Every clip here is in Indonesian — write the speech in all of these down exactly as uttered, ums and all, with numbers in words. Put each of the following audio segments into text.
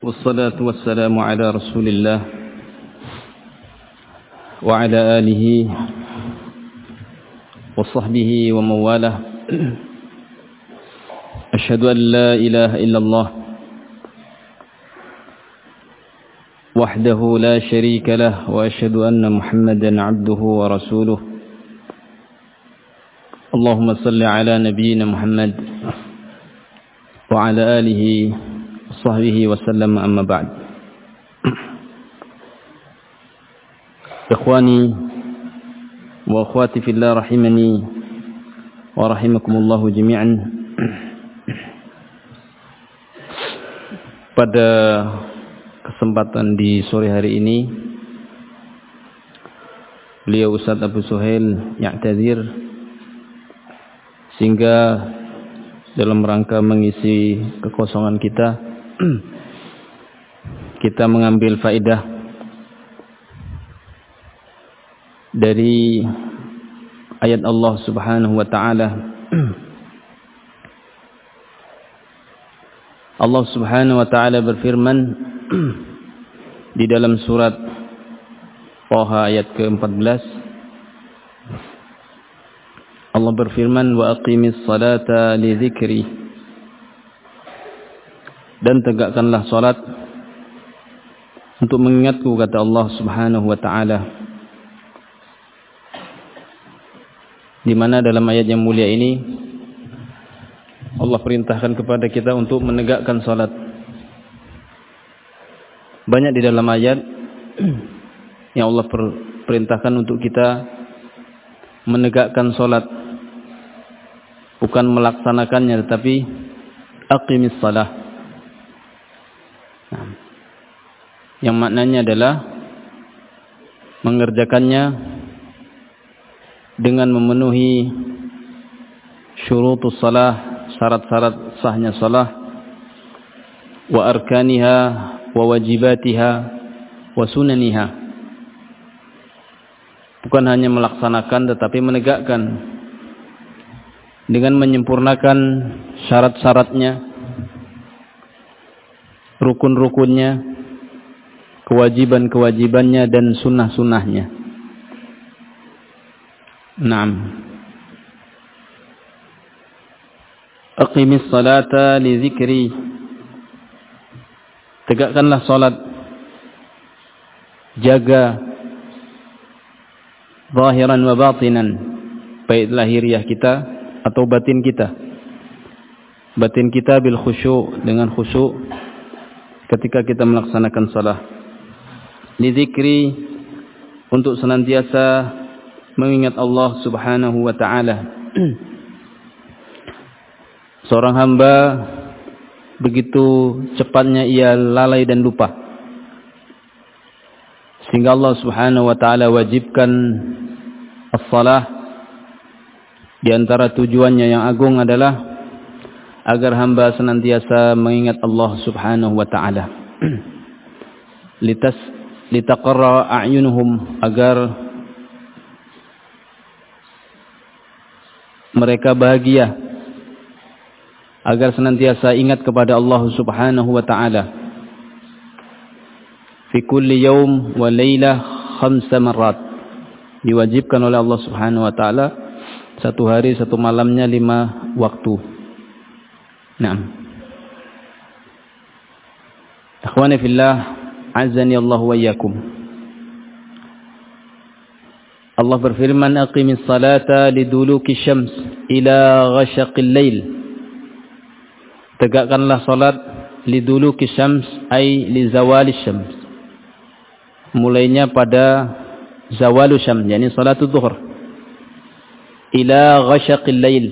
والصلاة والسلام على رسول الله وعلى آله وصحبه ومن والاه. أشهد أن لا إله إلا الله وحده لا شريك له وأشهد أن محمدا عبده ورسوله. اللهم صل على نبينا محمد وعلى آله وصحبه وسلم. أما بعد. إخواني وأخواتي في الله رحمني ورحمكم الله جميعا. Pada kesempatan di sore hari ini, beliau Ustaz Abu Suhail ya'tadzir, sehingga dalam rangka mengisi kekosongan kita, kita mengambil faedah dari ayat Allah Subhanahu wa taala. Allah Subhanahu wa taala berfirman di dalam surat Thaha ayat ke empat belas. Allah berfirman, wa aqimis salata li dzikri, dan tegakkanlah salat untuk mengingatku, kata Allah Subhanahu wa taala. Di mana dalam ayat yang mulia ini Allah perintahkan kepada kita untuk menegakkan salat. Banyak di dalam ayat yang Allah perintahkan untuk kita menegakkan salat, bukan melaksanakannya, tetapi aqimis salah, yang maknanya adalah mengerjakannya dengan memenuhi syurutus salah, syarat-syarat sahnya salah, wa arkaniha wa wajibatiha wa sunaniha. Bukan hanya melaksanakan, tetapi menegakkan dengan menyempurnakan syarat-syaratnya, rukun-rukunnya, kewajiban-kewajibannya, dan sunnah-sunnahnya. Naam. Aqimis salata li dzikri, tegakkanlah salat, jaga zahiran wa batinan, baik lahiriah kita atau batin kita. Batin kita bil khusyuk, dengan khusyuk ketika kita melaksanakan salat. Li dzikri, untuk senantiasa mengingat Allah Subhanahu wa taala. Seorang hamba begitu cepatnya ia lalai dan lupa, sehingga Allah Subhanahu wa taala wajibkan as-salah. Di antara tujuannya yang agung adalah agar hamba senantiasa mengingat Allah Subhanahu wa taala. Litas litaqarra a'yunuhum, agar mereka bahagia, agar senantiasa ingat kepada Allah Subhanahu wa taala. Fi kulli yaum wa lailah khamsa marrat, diwajibkan oleh Allah Subhanahu wa taala satu hari satu malamnya lima waktu. Naam. Akhwani fillah, azani Allah wa iyyakum. Allah berfirman, aqimis salata liduluki syams ila ghashaqil lail. Tegakkanlah salat liduluki syams, ay li zawali syams, mulainya pada zawalu syams, yakni salatul zuhur, ila ghashaqil lail,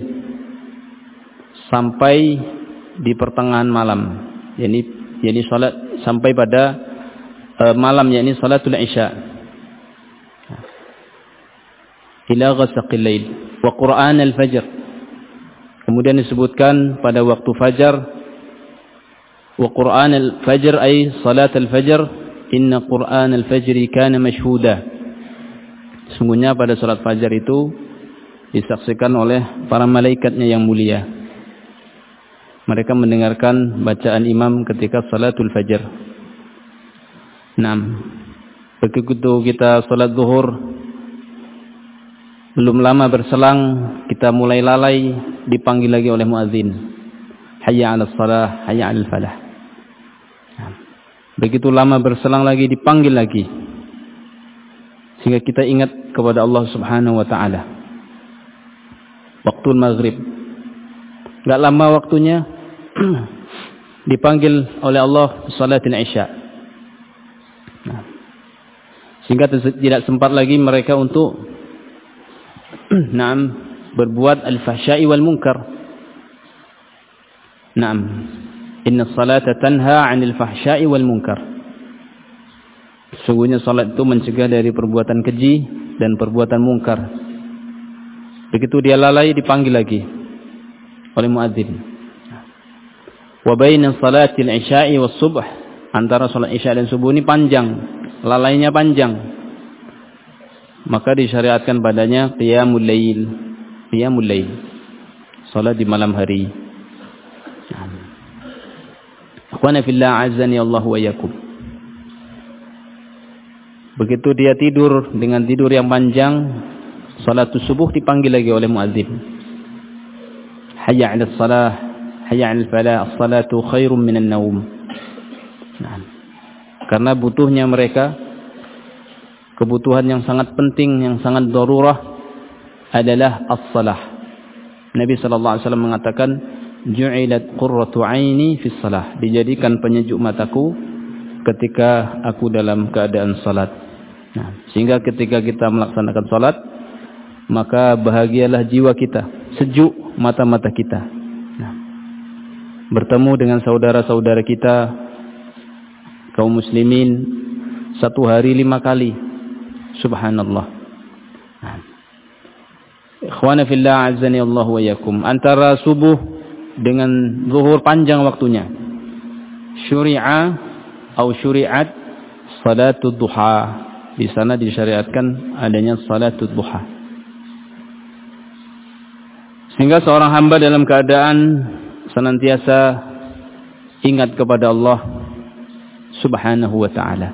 sampai di pertengahan malam, yakni yakni salat sampai pada uh, malam, yakni salatul isya. Ila ghashaqil lail wa qur'an al-fajr, kemudian disebutkan pada waktu fajar. Wa qur'an al-fajr ay salat al-fajr, inna qur'an al-fajri kana mashhuda, sungguhnya pada salat fajar itu disaksikan oleh para malaikatnya yang mulia. mereka mendengarkan bacaan imam ketika salatul fajar. Naam. Begitu kita salat zuhur, belum lama berselang kita mulai lalai, dipanggil lagi oleh muadzin. Hayya 'alas shalah, hayya 'alal falah. Begitu lama berselang lagi, dipanggil lagi, sehingga kita ingat kepada Allah Subhanahu wa taala. Waktu maghrib, enggak lama waktunya dipanggil oleh Allah salatul isya. Sehingga tidak sempat lagi mereka untuk naam berbuat al-fahsya'i wal munkar. Naam, inna salata tanha 'anil fahsya'i wal munkar. Sungguhnya salat itu mencegah dari perbuatan keji dan perbuatan mungkar. Begitu dia lalai, dipanggil lagi oleh muadzin. Wa baina salatil isya'i was subh, antara salat isya dan subuh ini panjang, lalainya panjang, maka disyariatkan padanya qiyamul lail. Qiyamul lail, salat di malam hari. Akhwana fillah, azani Allah wa iyyakum. Begitu dia tidur dengan tidur yang panjang, salatul subuh dipanggil lagi oleh muadzin. Hayya 'alas shalah, hayya 'alal falah, as-salatu khairum minan naum. Nah, karena butuhnya mereka, kebutuhan yang sangat penting, yang sangat darurah adalah as-salah. Nabi sallallahu alaihi wasallam mengatakan, ju'ilat qurratu 'aini fis salah, dijadikan penyejuk mataku ketika aku dalam keadaan salat. Nah, sehingga ketika kita melaksanakan salat, maka bahagialah jiwa kita, sejuk mata-mata kita. Nah, bertemu dengan saudara-saudara kita kaum muslimin satu hari lima kali. Subhanallah. Ikhwana fillah, azani Allah wa iyyakum. Antara subuh dengan zuhur panjang waktunya. Syuri'a atau syuri'at salatul duha. Di sana disyariatkan adanya salatul duha. Sehingga seorang hamba dalam keadaan senantiasa ingat kepada Allah Subhanahu wa ta'ala.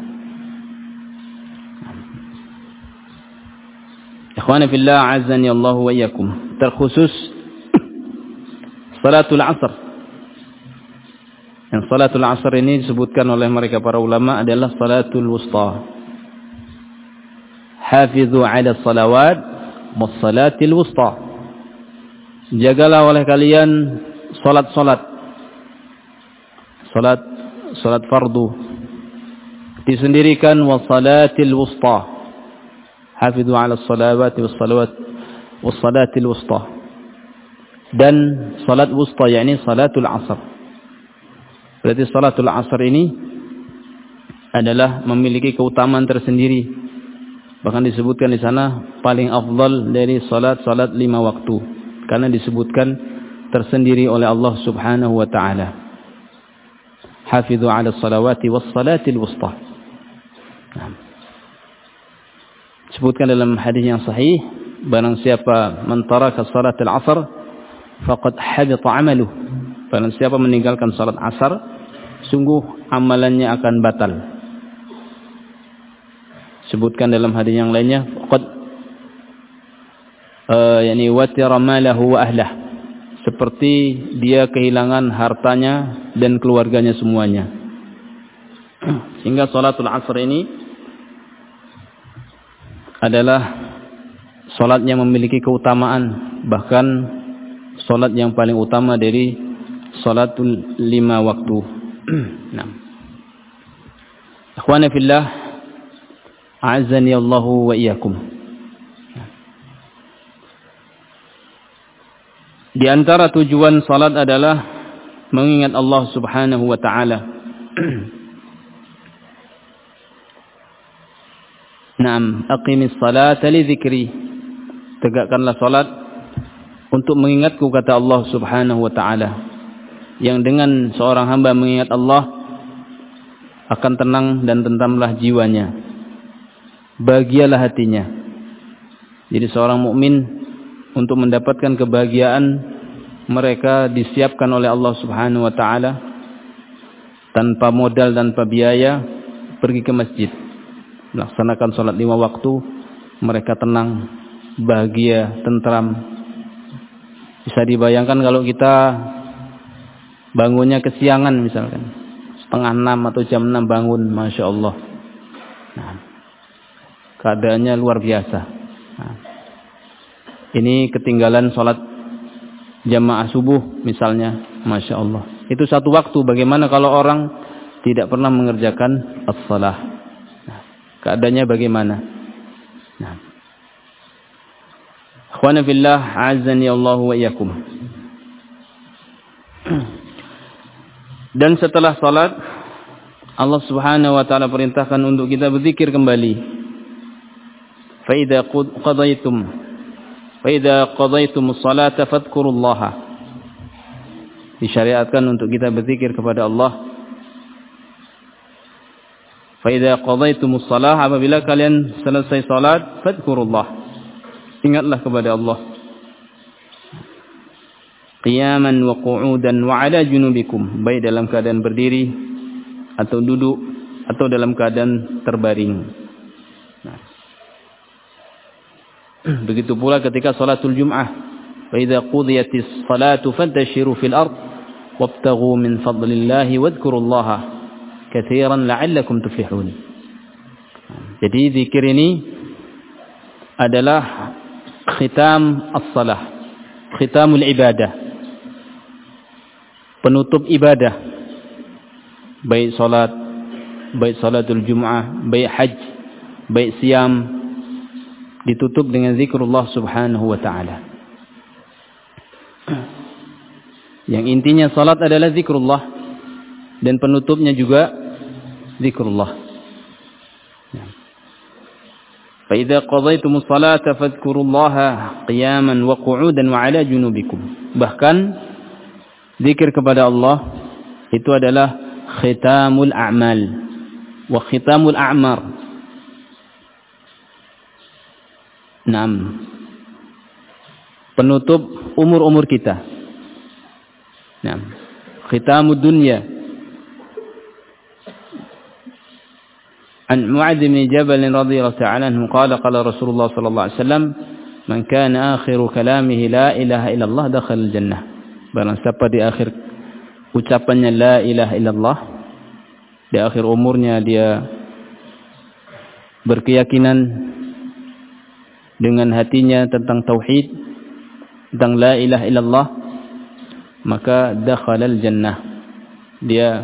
Ikhwani fillah, azani Allah wa iyyakum. Terkhusus salatul asr. Yang salatul asr ini disebutkan oleh mereka para ulama adalah salatul wusta. Hafizu 'ala salawat was salatil wusta. Jagalah oleh kalian salat-salat. Salat salat fardu disendirikan, was salatil wusta. Hafizu 'ala salawati was salawat was salatil wusta. Dan salat wusta, yakni salatul asr. Berarti salatul asr ini adalah memiliki keutamaan tersendiri. Bahkan disebutkan di sana paling afdal dari salat-salat lima waktu, karena disebutkan tersendiri oleh Allah Subhanahu wa taala. Hafizu 'ala salawati was salatil wusta. Disebutkan dalam hadis yang sahih, barang siapa mentaraka salatul asr faqad habita 'amaluh. Barang siapa meninggalkan salat asar, sungguh amalannya akan batal. Sebutkan dalam hadis yang lainnya, faqad uh, yani watira malahu wa ahlah, seperti dia kehilangan hartanya dan keluarganya semuanya. Sehingga salatul asr ini adalah salat yang memiliki keutamaan, bahkan salat yang paling utama dari salatul lima waktu. Nah, akhwana fillah, a'azzani Allahu wa iyyakum. Di antara tujuan salat adalah mengingat Allah Subhanahu wa taala. Naam, aqimis salata li dzikri. Tegakkanlah salat untuk mengingatku, kata Allah Subhanahu wa taala. Yang dengan seorang hamba mengingat Allah, akan tenang dan tentramlah jiwanya, bahagialah hatinya. Jadi seorang mukmin untuk mendapatkan kebahagiaan mereka disiapkan oleh Allah Subhanahu wa taala tanpa modal, tanpa biaya, pergi ke masjid, melaksanakan salat lima waktu, mereka tenang, bahagia, tentram. Bisa dibayangkan kalau kita bangunnya kesiangan misalkan, setengah enam atau jam enam bangun, Masya Allah. Nah, keadaannya luar biasa. Nah, ini ketinggalan salat jamaah subuh misalnya, Masya Allah. Itu satu waktu. Bagaimana kalau orang tidak pernah mengerjakan as-salah? Nah, keadaannya bagaimana? Nah, ikhwana fillah, azani Allah wa iyyakum. Dan setelah salat, Allah Subhanahu wa taala perintahkan untuk kita berzikir kembali. Fa idza qadaytum fa idza qadaytumus salata fadhkurullaha. Disyariatkan untuk kita berzikir kepada Allah. Fa idza qadaytumus salah, apabila kalian selesai salat, fadhkurullah. Ingatlah kepada Allah. Qiyaman wa qu'udan wa 'ala junubikum, baik dalam keadaan berdiri atau duduk atau dalam keadaan terbaring. Nah, begitu pula ketika salatul Jum'ah, fa idza qudiyatis salatu fantashiru fil ard wabtaghu min fadlillahi wadhkurullaha katsiran la'allakum tuflihun. Jadi zikir ini adalah khitam as-salah, khitamul ibadah, penutup ibadah, baik salat, baik salatul Jum'ah, baik haji, baik siam, ditutup dengan zikrullah Subhanahu wa ta'ala. Yang intinya salat adalah zikrullah, dan penutupnya juga zikrullah. Fa idza qadaytumus salata fadhkurullaha qiyaman wa qu'udan wa 'ala junubikum. Bahkan zikir kepada Allah itu adalah khitamul a'mal wa khitamul a'mar. Naam. Penutup umur-umur kita. Naam. Khitamud dunya. An Mu'adz bin Jabal radhiyallahu ta'ala anhu qala qala Rasulullah sallallahu alaihi wasallam man kana akhiru kalamihi la ilaha illallah dakhala al-jannah. Barang siapa di akhir ucapannya la ilaha illallah, di akhir umurnya dia berkeyakinan dengan hatinya tentang tauhid, tentang la ilaha illallah, maka dakhalal jannah, dia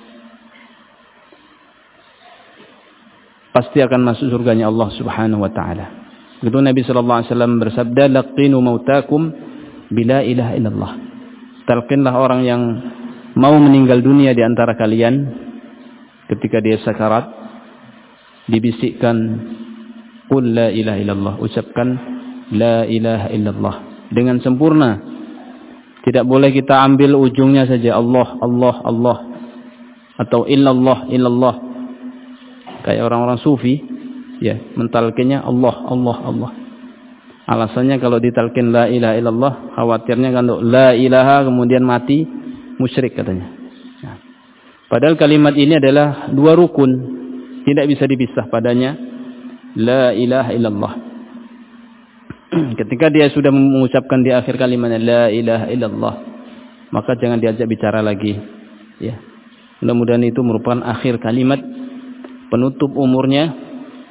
pasti akan masuk surganya Allah Subhanahu wa taala. Begitu Nabi sallallahu alaihi wasallam bersabda, laqinu mautakum bila ilaha illallah. Talqinlah orang yang mau meninggal dunia di antara kalian, ketika dia sakarat, dibisikkan qul la ilaha illallah, ucapkan la ilaha illallah dengan sempurna. Tidak boleh kita ambil ujungnya saja Allah Allah Allah atau illallah illallah, kayak orang-orang sufi ya, mentalkinnya Allah Allah Allah. Alasannya kalau ditalkin la ilaha illallah, khawatirnya kalau la ilaha kemudian mati musyrik katanya. Nah, padahal kalimat ini adalah dua rukun, tidak bisa dipisah padanya la ilaha illallah. Ketika dia sudah mengucapkan di akhir kalimatnya la ilaha illallah, maka jangan diajak bicara lagi ya. Mudah-mudahan itu merupakan akhir kalimat, penutup umurnya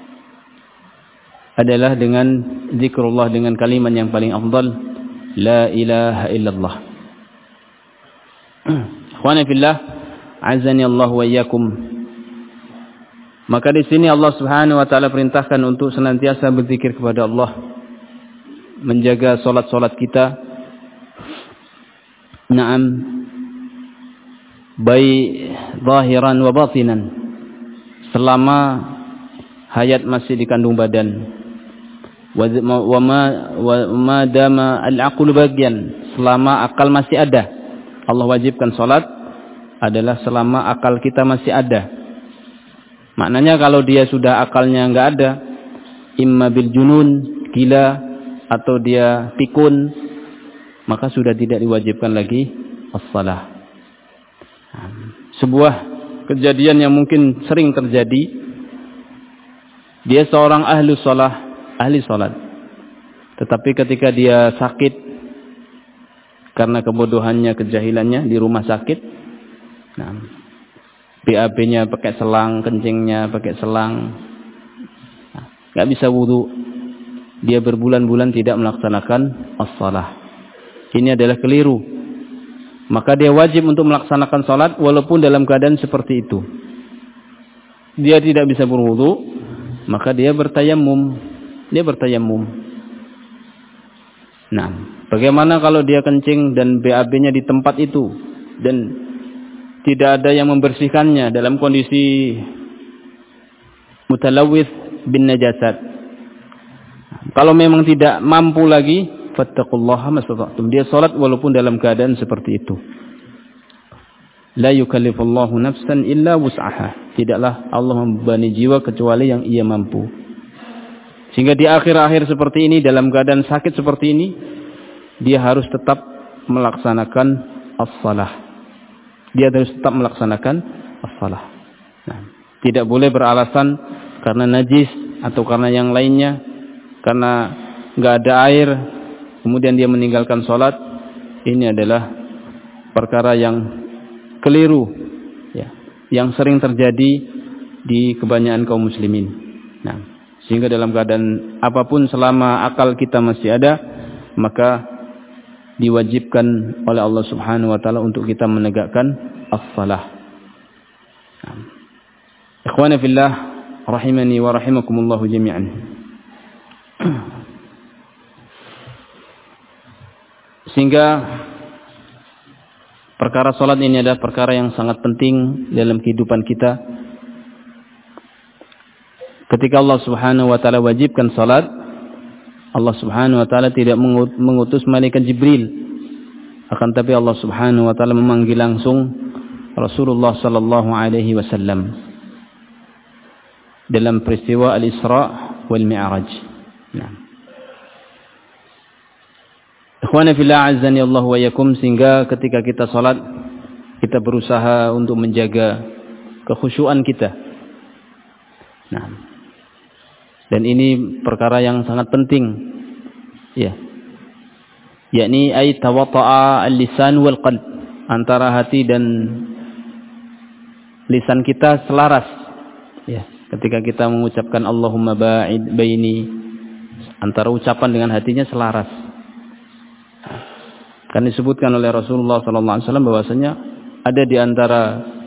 adalah dengan zikrullah, dengan kalimat yang paling afdal la ilaha illallah. Ikhwani fillah, azani Allah wa iyyakum. Maka di sini Allah Subhanahu wa taala perintahkan untuk senantiasa berzikir kepada Allah, menjaga salat-salat kita. Naam, baik zahiran wa batinan, selama hayat masih dikandung badan. Wa ma wa ma dama al-aqlu bagian, selama akal masih ada. Allah wajibkan salat adalah selama akal kita masih ada. Maknanya kalau dia sudah akalnya enggak ada, imma bil junun, gila, atau dia pikun, maka sudah tidak diwajibkan lagi as-salah. Sebuah kejadian yang mungkin sering terjadi, dia seorang ahli salah, ahli salat, tetapi ketika dia sakit karena kebodohannya, kejahilannya di rumah sakit, nah, B A B-nya pakai selang, kencingnya pakai selang, nah, nggak bisa wudu, dia berbulan-bulan tidak melaksanakan as-salah. Ini adalah keliru. Maka dia wajib untuk melaksanakan salat walaupun dalam keadaan seperti itu. Dia tidak bisa berwudu, maka dia bertayamum. Dia bertayamum. Nah, bagaimana kalau dia kencing dan B A B-nya di tempat itu dan tidak ada yang membersihkannya dalam kondisi mutalawwith bin najasat? Kalau memang tidak mampu lagi, fattaqullaha mastata'tum. Dia salat walaupun dalam keadaan seperti itu. La yukallifullahu nafsan illa wus'aha. Tidaklah Allah membebani jiwa kecuali yang ia mampu. Sehingga di akhir-akhir seperti ini, dalam keadaan sakit seperti ini, dia harus tetap melaksanakan as-salah. Dia harus tetap melaksanakan as-salah. Nah, tidak boleh beralasan karena najis atau karena yang lainnya, karena nggak ada air, kemudian dia meninggalkan sholat. Ini adalah perkara yang keliru, ya, yang sering terjadi di kebanyakan kaum muslimin. Nah, sehingga dalam keadaan apapun selama akal kita masih ada, maka diwajibkan oleh Allah Subhanahu wa taala untuk kita menegakkan as-salah. Nah, ikhwana fillah rahimani wa rahimakumullah jami'an. Sehingga perkara salat ini adalah perkara yang sangat penting dalam kehidupan kita. Ketika Allah Subhanahu wa taala wajibkan salat, Allah Subhanahu wa taala tidak mengutus malaikat Jibril, akan tapi Allah Subhanahu wa taala memanggil langsung Rasulullah sallallahu alaihi wasallam dalam peristiwa Al-Isra wal Mi'raj. Nah, ikhwana fillah azzani Allah wa yakum, sehingga ketika kita salat kita berusaha untuk menjaga kekhusyuan kita. Nah, dan ini perkara yang sangat penting, ya, yakni ay tawatta'a al-lisan wal qalb, antara hati dan lisan kita selaras, ya, ketika kita mengucapkan Allahumma ba'id baini, antara ucapan dengan hatinya selaras. Kan disebutkan oleh Rasulullah sallallahu alaihi wasallam bahwasanya ada di antara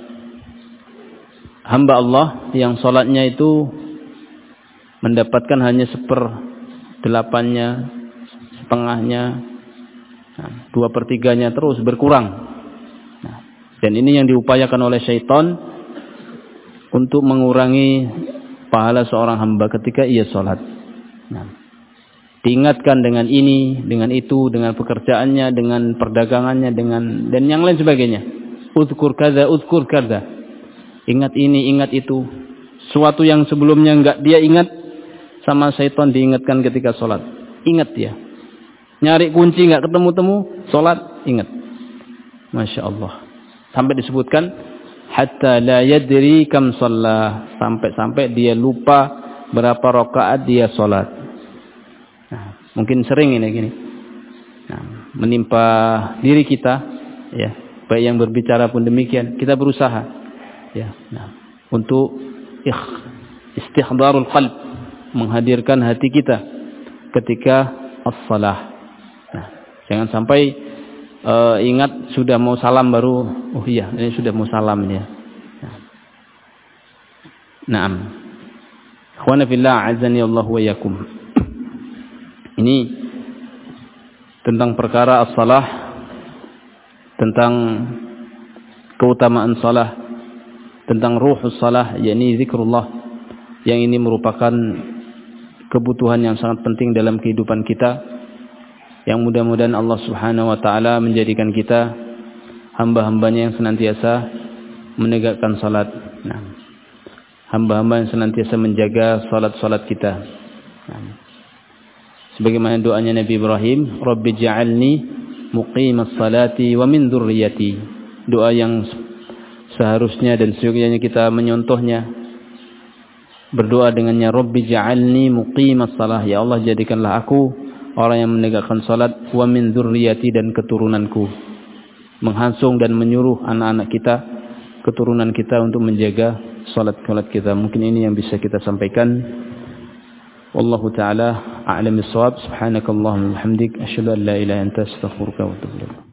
hamba Allah yang salatnya itu mendapatkan hanya seperdelapannya, setengahnya, nah, dua pertiganya, terus berkurang. Nah, dan ini yang diupayakan oleh syaitan untuk mengurangi pahala seorang hamba ketika ia salat. Nah, diingatkan dengan ini, dengan itu, dengan pekerjaannya, dengan perdagangannya, dengan dan yang lain sebagainya. Uzkur kadza, uzkur kadza. Ingat ini, ingat itu. Suatu yang sebelumnya enggak dia ingat, sama syaitan diingatkan ketika sholat. Ingat dia. Nyari kunci enggak ketemu-temu, sholat, ingat. Masya Allah. Sampai disebutkan, hatta la yadri kam shalla. Sampai-sampai dia lupa berapa rakaat dia sholat. Nah, mungkin sering ini gini. Nah, menimpa diri kita, ya, baik yang berbicara pun demikian. Kita berusaha, ya, nah, untuk istihdarul qalb, menghadirkan hati kita ketika as-salah. Nah, jangan sampai uh, ingat sudah mau salam baru, oh iya, ini sudah mau salam ya. Nah, naam. Ikhwana fillah azani Allah wa yakum. Ini tentang perkara as-salah, tentang keutamaan salah, tentang ruhus salah, yakni zikrullah, yang ini merupakan kebutuhan yang sangat penting dalam kehidupan kita, yang mudah-mudahan Allah Subhanahu wa taala menjadikan kita hamba-hambanya yang senantiasa menegakkan salat. Nah, hamba-hamba yang senantiasa menjaga salat-salat kita. Nah, sebagaimana doanya Nabi Ibrahim, Rabbi ja'alni muqimas salati wa min dzurriyyati. Doa yang seharusnya dan seyogyanya kita menyontohnya. Berdoa dengannya, Rabbi ja'alni muqimas salah, ya Allah jadikanlah aku orang yang menegakkan salat, wa min dzurriyyati, dan keturunanku. Menghansung dan menyuruh anak-anak kita, keturunan kita untuk menjaga salat-salat kita. Mungkin ini yang bisa kita sampaikan. Wallahu ta'ala a'lam bis-shawab. Subhanakallahumma wa bihamdik, asyhadu an la ilaha illa anta, astaghfiruka wa atubu ilaik.